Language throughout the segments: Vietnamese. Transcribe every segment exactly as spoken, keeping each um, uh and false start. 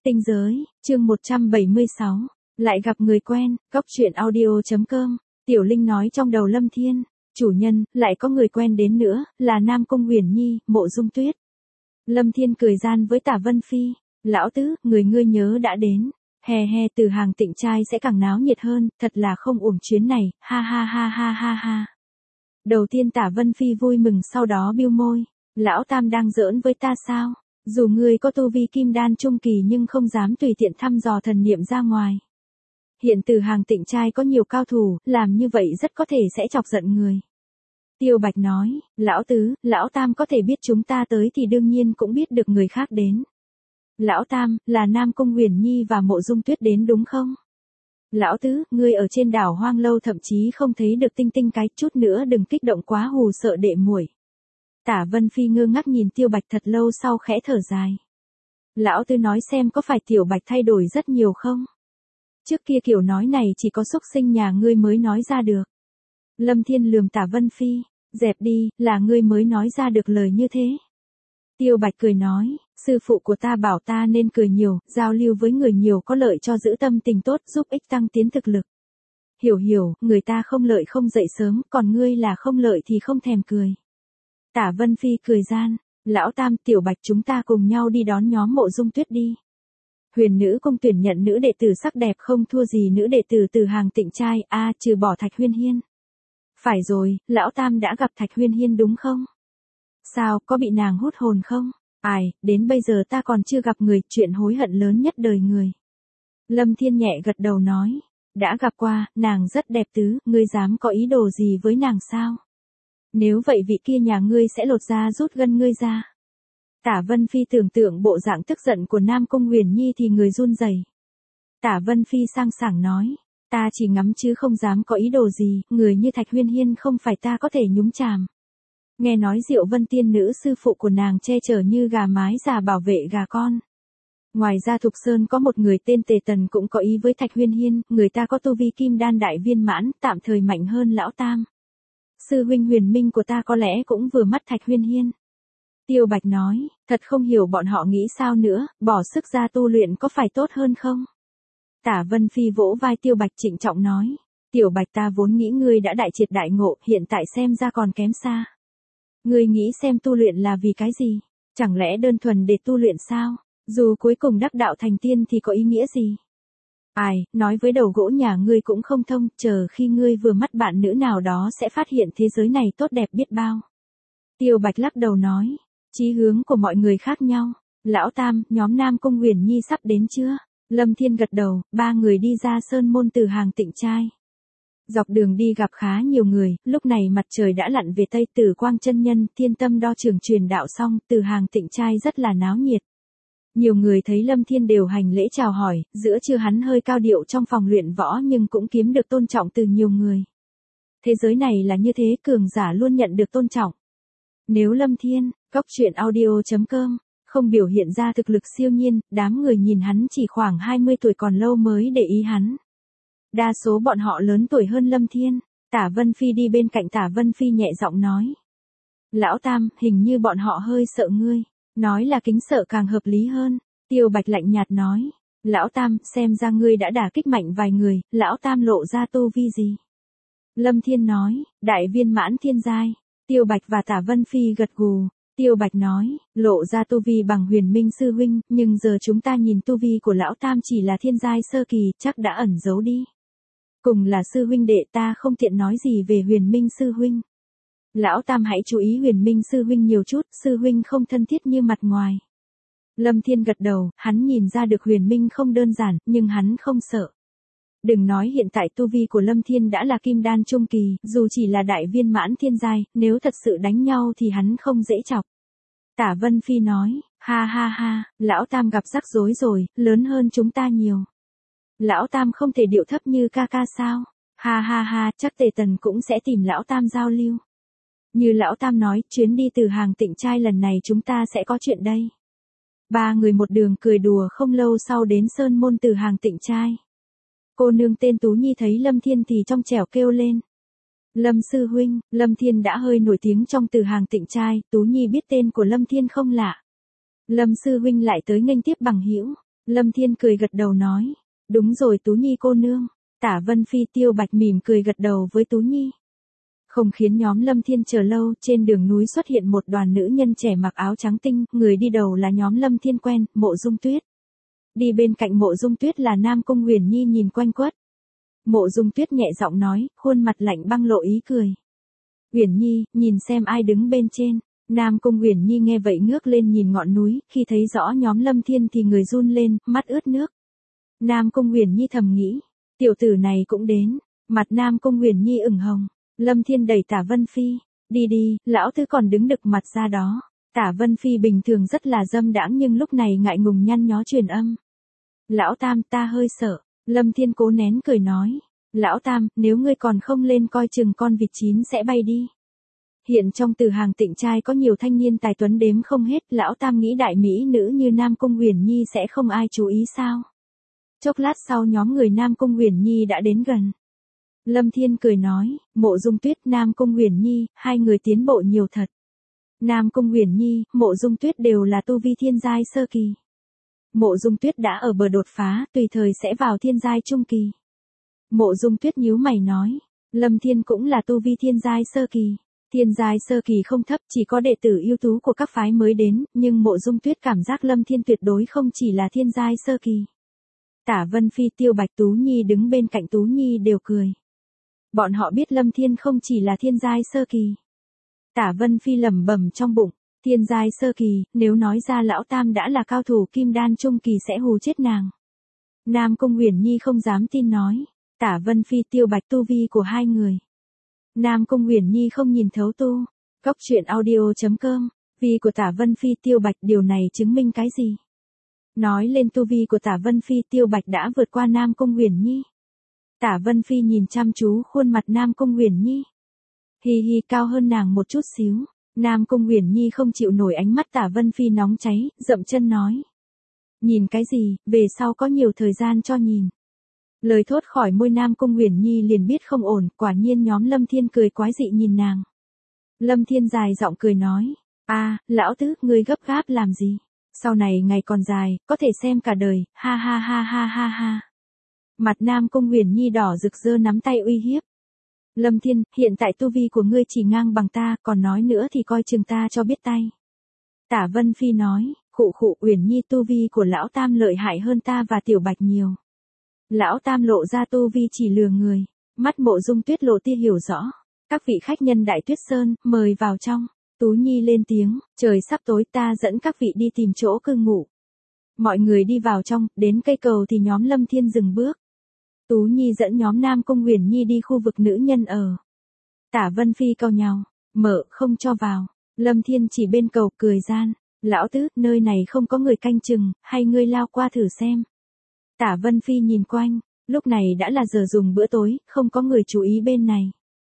Tinh giới, chương một trăm bảy mươi sáu. Lại gặp người quen, góc truyện audio.com. Tiểu Linh nói trong đầu Lâm Thiên, chủ nhân, lại có người quen đến nữa, là Nam Cung Huyền Nhi, Mộ Dung Tuyết. Lâm Thiên cười gian với Tả Vân Phi, lão tứ, người ngươi nhớ đã đến. Hè hè từ hàng Tịnh trai sẽ càng náo nhiệt hơn, thật là không uổng chuyến này, ha ha ha ha ha ha. Đầu tiên Tả Vân Phi vui mừng, sau đó bĩu môi, lão tam đang giỡn với ta sao? Dù ngươi có tu vi kim đan trung kỳ nhưng không dám tùy tiện thăm dò thần niệm ra ngoài. Hiện từ hàng Tịnh trai có nhiều cao thủ, làm như vậy rất có thể sẽ chọc giận người. Tiêu Bạch nói, lão tứ, lão tam có thể biết chúng ta tới thì đương nhiên cũng biết được người khác đến. Lão tam, là Nam Cung Huyền Nhi và Mộ Dung Tuyết đến đúng không? Lão tứ, ngươi ở trên đảo Hoang Lâu thậm chí không thấy được tinh tinh cái, chút nữa đừng kích động quá hù sợ đệ muội. Tả Vân Phi ngơ ngác nhìn Tiêu Bạch thật lâu sau khẽ thở dài. Lão tứ nói xem có phải Tiểu Bạch thay đổi rất nhiều không? Trước kia kiểu nói này chỉ có xúc sinh nhà ngươi mới nói ra được. Lâm Thiên lườm Tả Vân Phi, dẹp đi, là ngươi mới nói ra được lời như thế. Tiêu Bạch cười nói, sư phụ của ta bảo ta nên cười nhiều, giao lưu với người nhiều có lợi cho giữ tâm tình tốt, giúp ích tăng tiến thực lực. Hiểu hiểu, người ta không lợi không dậy sớm, còn ngươi là không lợi thì không thèm cười. Tả Vân Phi cười gian, lão tam, Tiểu Bạch chúng ta cùng nhau đi đón nhóm Mộ Dung Tuyết đi. Huyền nữ cung tuyển nhận nữ đệ tử sắc đẹp không thua gì nữ đệ tử từ hàng Tịnh trai, a à, trừ bỏ Thạch Huyên Hiên. Phải rồi, lão tam đã gặp Thạch Huyên Hiên đúng không? Sao, có bị nàng hút hồn không? Ai, đến bây giờ ta còn chưa gặp người, chuyện hối hận lớn nhất đời người. Lâm Thiên nhẹ gật đầu nói, đã gặp qua, nàng rất đẹp tứ, ngươi dám có ý đồ gì với nàng sao? Nếu vậy vị kia nhà ngươi sẽ lột da rút gân ngươi ra. Tả Vân Phi tưởng tượng bộ dạng tức giận của Nam Cung Huyền Nhi thì người run rẩy. Tả Vân Phi sang sảng nói, ta chỉ ngắm chứ không dám có ý đồ gì, người như Thạch Huyên Hiên không phải ta có thể nhúng chàm. Nghe nói Diệu Vân tiên nữ sư phụ của nàng che chở như gà mái già bảo vệ gà con. Ngoài ra Thục Sơn có một người tên Tề Tần cũng có ý với Thạch Huyên Hiên, người ta có tu vi kim đan đại viên mãn, tạm thời mạnh hơn lão tam. Sư huynh Huyền Minh của ta có lẽ cũng vừa mắt Thạch Huyên Hiên. Tiêu Bạch nói, thật không hiểu bọn họ nghĩ sao nữa, bỏ sức ra tu luyện có phải tốt hơn không? Tả Vân Phi vỗ vai Tiêu Bạch trịnh trọng nói, Tiểu Bạch ta vốn nghĩ ngươi đã đại triệt đại ngộ, hiện tại xem ra còn kém xa. Ngươi nghĩ xem tu luyện là vì cái gì? Chẳng lẽ đơn thuần để tu luyện sao? Dù cuối cùng đắc đạo thành tiên thì có ý nghĩa gì? Ai, nói với đầu gỗ nhà ngươi cũng không thông, chờ khi ngươi vừa mắt bạn nữ nào đó sẽ phát hiện thế giới này tốt đẹp biết bao. Tiêu Bạch lắc đầu nói, chí hướng của mọi người khác nhau. Lão tam, nhóm Nam Cung Huyền Nhi sắp đến chưa? Lâm Thiên gật đầu, ba người đi ra sơn môn từ hàng Tịnh trai. Dọc đường đi gặp khá nhiều người, lúc này mặt trời đã lặn về tây, Tử Quang chân nhân, Thiên Tâm đo trường truyền đạo xong, từ hàng Tịnh trai rất là náo nhiệt. Nhiều người thấy Lâm Thiên đều hành lễ chào hỏi, giữa trưa hắn hơi cao điệu trong phòng luyện võ nhưng cũng kiếm được tôn trọng từ nhiều người. Thế giới này là như thế, cường giả luôn nhận được tôn trọng. Nếu Lâm Thiên, góc truyện audio.com, không biểu hiện ra thực lực siêu nhiên, đám người nhìn hắn chỉ khoảng hai mươi tuổi còn lâu mới để ý hắn. Đa số bọn họ lớn tuổi hơn Lâm Thiên. Tả Vân Phi đi bên cạnh Tả Vân Phi nhẹ giọng nói. Lão tam, hình như bọn họ hơi sợ ngươi. Nói là kính sợ càng hợp lý hơn. Tiêu Bạch lạnh nhạt nói. Lão tam, xem ra ngươi đã đả kích mạnh vài người, lão tam lộ ra tu vi gì? Lâm Thiên nói, đại viên mãn thiên giai. Tiêu Bạch và Tả Vân Phi gật gù. Tiêu Bạch nói, lộ ra tu vi bằng Huyền Minh sư huynh, nhưng giờ chúng ta nhìn tu vi của lão tam chỉ là thiên giai sơ kỳ, chắc đã ẩn giấu đi. Cùng là sư huynh đệ, ta không tiện nói gì về Huyền Minh sư huynh. Lão tam hãy chú ý Huyền Minh sư huynh nhiều chút, sư huynh không thân thiết như mặt ngoài. Lâm Thiên gật đầu, hắn nhìn ra được Huyền Minh không đơn giản, nhưng hắn không sợ. Đừng nói hiện tại tu vi của Lâm Thiên đã là kim đan trung kỳ, dù chỉ là đại viên mãn thiên giai, nếu thật sự đánh nhau thì hắn không dễ chọc. Tả Vân Phi nói, ha ha ha, lão tam gặp rắc rối rồi, lớn hơn chúng ta nhiều. Lão tam không thể điệu thấp như ca ca sao? Ha ha ha, chắc Tề Tần cũng sẽ tìm lão tam giao lưu. Như lão tam nói, chuyến đi từ hàng Tịnh trai lần này chúng ta sẽ có chuyện đây. Ba người một đường cười đùa, không lâu sau đến sơn môn từ hàng Tịnh trai. Cô nương tên Tú Nhi thấy Lâm Thiên thì trong trẻo kêu lên. Lâm sư huynh, Lâm Thiên đã hơi nổi tiếng trong từ hàng Tịnh trai, Tú Nhi biết tên của Lâm Thiên không lạ. Lâm sư huynh lại tới nghênh tiếp bằng hữu. Lâm Thiên cười gật đầu nói. Đúng rồi Tú Nhi cô nương. Tả Vân Phi Tiêu Bạch mỉm cười gật đầu với Tú Nhi. Không khiến nhóm Lâm Thiên chờ lâu, trên đường núi xuất hiện một đoàn nữ nhân trẻ mặc áo trắng tinh, người đi đầu là nhóm Lâm Thiên quen, Mộ Dung Tuyết. Đi bên cạnh Mộ Dung Tuyết là Nam Cung Huyền Nhi nhìn quanh quất. Mộ Dung Tuyết nhẹ giọng nói, khuôn mặt lạnh băng lộ ý cười. Huyền Nhi, nhìn xem ai đứng bên trên. Nam Cung Huyền Nhi nghe vậy ngước lên nhìn ngọn núi, khi thấy rõ nhóm Lâm Thiên thì người run lên, mắt ướt nước. Nam Cung Huyền Nhi thầm nghĩ, tiểu tử này cũng đến. Mặt Nam Cung Huyền Nhi ửng hồng. Lâm Thiên đẩy Tả Vân Phi, đi đi, lão tứ còn đứng đực mặt ra đó. Tả Vân Phi bình thường rất là dâm đãng nhưng lúc này ngại ngùng nhăn nhó truyền âm. Lão Tam ta hơi sợ. Lâm Thiên cố nén cười nói. Lão Tam, nếu ngươi còn không lên coi chừng con vịt chín sẽ bay đi. Hiện trong Từ Hàng Tịnh trai có nhiều thanh niên tài tuấn đếm không hết, lão Tam nghĩ đại mỹ nữ như Nam Cung Huyền Nhi sẽ không ai chú ý sao? Chốc lát sau nhóm người Nam Cung Huyền Nhi đã đến gần. Lâm Thiên cười nói, Mộ Dung Tuyết, Nam Cung Huyền Nhi, hai người tiến bộ nhiều thật. Nam Cung Huyền Nhi, Mộ Dung Tuyết đều là tu vi thiên giai sơ kỳ. Mộ Dung Tuyết đã ở bờ đột phá, tùy thời sẽ vào thiên giai trung kỳ. Mộ Dung Tuyết nhíu mày nói, Lâm Thiên cũng là tu vi thiên giai sơ kỳ. Thiên giai sơ kỳ không thấp, chỉ có đệ tử ưu tú của các phái mới đến, nhưng Mộ Dung Tuyết cảm giác Lâm Thiên tuyệt đối không chỉ là thiên giai sơ kỳ. Tả Vân Phi Tiêu Bạch Tú Nhi đứng bên cạnh Tú Nhi đều cười. Bọn họ biết Lâm Thiên không chỉ là thiên giai sơ kỳ. Tả Vân Phi lẩm bẩm trong bụng, thiên giai sơ kỳ, nếu nói ra lão Tam đã là cao thủ kim đan trung kỳ sẽ hù chết nàng. Nam Cung Huyền Nhi không dám tin nói, Tả Vân Phi Tiêu Bạch tu vi của hai người. Nam Cung Huyền Nhi không nhìn thấu tu. Cóc truyện audio chấm com, vi của Tả Vân Phi Tiêu Bạch điều này chứng minh cái gì? Nói lên tu vi của Tả Vân Phi Tiêu Bạch đã vượt qua Nam Cung Huyền Nhi. Tả Vân Phi nhìn chăm chú khuôn mặt Nam Cung Huyền Nhi. Hi hi, cao hơn nàng một chút xíu. Nam Cung Huyền Nhi không chịu nổi ánh mắt Tả Vân Phi nóng cháy, dậm chân nói. Nhìn cái gì, về sau có nhiều thời gian cho nhìn. Lời thốt khỏi môi Nam Cung Huyền Nhi liền biết không ổn, quả nhiên nhóm Lâm Thiên cười quái dị nhìn nàng. Lâm Thiên dài giọng cười nói, a, lão tứ, ngươi gấp gáp làm gì? Sau này ngày còn dài, có thể xem cả đời, ha ha ha ha ha ha. Mặt Nam Cung Huyền Nhi đỏ rực rỡ nắm tay uy hiếp. Lâm Thiên, hiện tại tu vi của ngươi chỉ ngang bằng ta, còn nói nữa thì coi chừng ta cho biết tay. Tả Vân Phi nói, khụ khụ, Huyền Nhi tu vi của lão Tam lợi hại hơn ta và Tiểu Bạch nhiều. Lão Tam lộ ra tu vi chỉ lừa người. Mắt Mộ Dung Tuyết lộ tia hiểu rõ. Các vị khách nhân Đại Tuyết Sơn, mời vào trong. Tú Nhi lên tiếng, trời sắp tối, ta dẫn các vị đi tìm chỗ cư ngụ. Mọi người đi vào trong, đến cây cầu thì nhóm Lâm Thiên dừng bước. Tú Nhi dẫn nhóm Nam Cung Huyền Nhi đi khu vực nữ nhân ở. Tả Vân Phi cau nhàu, mở không cho vào. Lâm Thiên chỉ bên cầu cười gian, lão tứ, nơi này không có người canh chừng, hay ngươi lao qua thử xem. Tả Vân Phi nhìn quanh, lúc này đã là giờ dùng bữa tối, không có người chú ý bên này.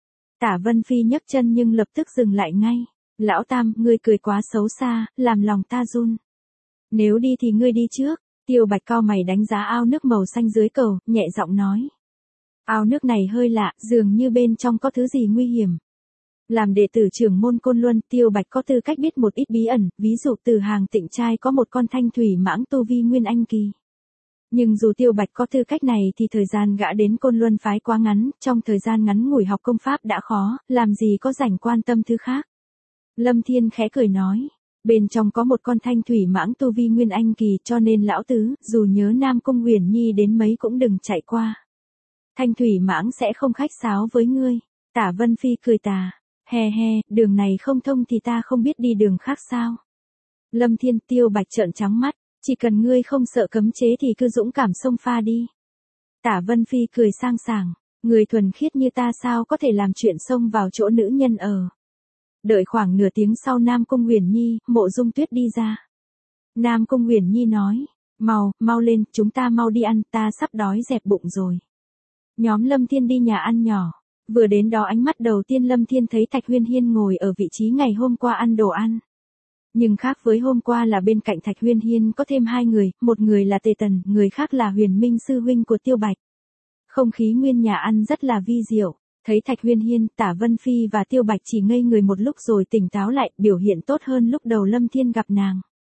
Tả Vân Phi nhấc chân nhưng lập tức dừng lại ngay. Lão Tam, ngươi cười quá xấu xa, làm lòng ta run. Nếu đi thì ngươi đi trước. Tiêu Bạch cau mày đánh giá ao nước màu xanh dưới cầu, nhẹ giọng nói. Ao nước này hơi lạ, dường như bên trong có thứ gì nguy hiểm. Làm đệ tử trưởng môn Côn Luân, Tiêu Bạch có tư cách biết một ít bí ẩn, ví dụ Từ Hàng Tịnh trai có một con thanh thủy mãng tu vi nguyên anh kỳ. Nhưng dù Tiêu Bạch có tư cách này thì thời gian gã đến Côn Luân phái quá ngắn, trong thời gian ngắn ngủi học công pháp đã khó, làm gì có rảnh quan tâm thứ khác. Lâm Thiên khẽ cười nói, bên trong có một con thanh thủy mãng tu vi nguyên anh kỳ, cho nên lão tứ, dù nhớ Nam Cung Huyền Nhi đến mấy cũng đừng chạy qua. Thanh thủy mãng sẽ không khách sáo với ngươi. Tả Vân Phi cười tà, he he, đường này không thông thì ta không biết đi đường khác sao. Lâm Thiên. Tiêu Bạch trợn trắng mắt, chỉ cần ngươi không sợ cấm chế thì cứ dũng cảm xông pha đi. Tả Vân Phi cười sang sảng, người thuần khiết như ta sao có thể làm chuyện xông vào chỗ nữ nhân ở. Đợi khoảng nửa tiếng sau Nam Cung Huyền Nhi, Mộ Dung Tuyết đi ra. Nam Cung Huyền Nhi nói, mau, mau lên, chúng ta mau đi ăn, ta sắp đói dẹp bụng rồi. Nhóm Lâm Thiên đi nhà ăn nhỏ, vừa đến đó ánh mắt đầu tiên Lâm Thiên thấy Thạch Huyên Hiên ngồi ở vị trí ngày hôm qua ăn đồ ăn. Nhưng khác với hôm qua là bên cạnh Thạch Huyên Hiên có thêm hai người, một người là Tề Tần, người khác là Huyền Minh sư huynh của Tiêu Bạch. Không khí nguyên nhà ăn rất là vi diệu. Thấy Thạch Huyên Hiên, Tả Vân Phi và Tiêu Bạch chỉ ngây người một lúc rồi tỉnh táo lại, biểu hiện tốt hơn lúc đầu Lâm Thiên gặp nàng.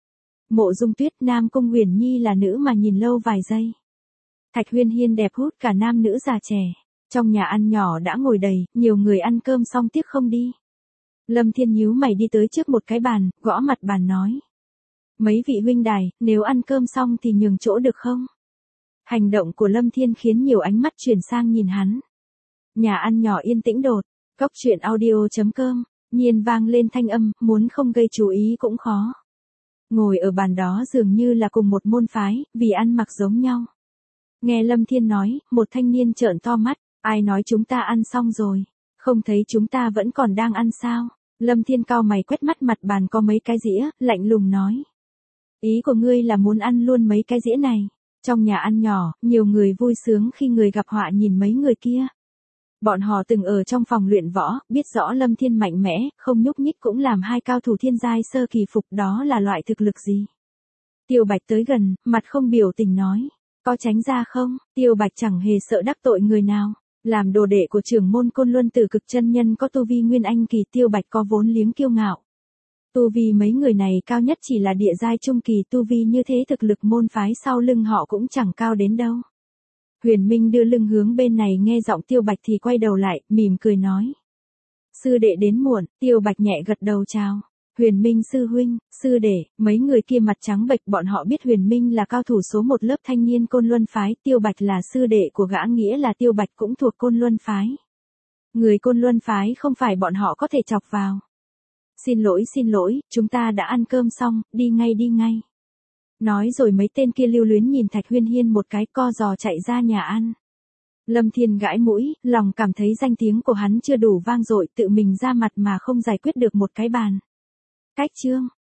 Mộ Dung Tuyết, Nam Cung Uyển Nhi là nữ mà nhìn lâu vài giây. Thạch Huyên Hiên đẹp hút cả nam nữ già trẻ. Trong nhà ăn nhỏ đã ngồi đầy, nhiều người ăn cơm xong tiếc không đi. Lâm Thiên nhíu mày đi tới trước một cái bàn, gõ mặt bàn nói. Mấy vị huynh đài, nếu ăn cơm xong thì nhường chỗ được không? Hành động của Lâm Thiên khiến nhiều ánh mắt chuyển sang nhìn hắn. Nhà ăn nhỏ yên tĩnh đột, cốc truyện audio chấm com, nhiên vang lên thanh âm, muốn không gây chú ý cũng khó. Ngồi ở bàn đó dường như là cùng một môn phái, vì ăn mặc giống nhau. Nghe Lâm Thiên nói, một thanh niên trợn to mắt, ai nói chúng ta ăn xong rồi, không thấy chúng ta vẫn còn đang ăn sao? Lâm Thiên cau mày quét mắt mặt bàn có mấy cái dĩa, lạnh lùng nói. Ý của ngươi là muốn ăn luôn mấy cái dĩa này. Trong nhà ăn nhỏ, nhiều người vui sướng khi người gặp họa nhìn mấy người kia. Bọn họ từng ở trong phòng luyện võ, biết rõ Lâm Thiên mạnh mẽ, không nhúc nhích cũng làm hai cao thủ thiên giai sơ kỳ phục, đó là loại thực lực gì? Tiêu Bạch tới gần, mặt không biểu tình nói. Có tránh ra không? Tiêu Bạch chẳng hề sợ đắc tội người nào. Làm đồ đệ của trưởng môn Côn Luân Tử Cực chân nhân có tu vi nguyên anh kỳ, Tiêu Bạch có vốn liếng kiêu ngạo. Tu vi mấy người này cao nhất chỉ là địa giai trung kỳ, tu vi như thế thực lực môn phái sau lưng họ cũng chẳng cao đến đâu. Huyền Minh đưa lưng hướng bên này nghe giọng Tiêu Bạch thì quay đầu lại, mỉm cười nói. Sư đệ đến muộn, Tiêu Bạch nhẹ gật đầu chào. Huyền Minh sư huynh, sư đệ, mấy người kia mặt trắng bệch, bọn họ biết Huyền Minh là cao thủ số một lớp thanh niên Côn Luân phái, Tiêu Bạch là sư đệ của gã, nghĩa là Tiêu Bạch cũng thuộc Côn Luân phái. Người Côn Luân phái không phải bọn họ có thể chọc vào. Xin lỗi xin lỗi, chúng ta đã ăn cơm xong, đi ngay đi ngay. Nói rồi mấy tên kia lưu luyến nhìn Thạch Huyên Hiên một cái, co giò chạy ra nhà ăn. Lâm Thiên gãi mũi, lòng cảm thấy danh tiếng của hắn chưa đủ vang dội, tự mình ra mặt mà không giải quyết được một cái bàn. Cách chương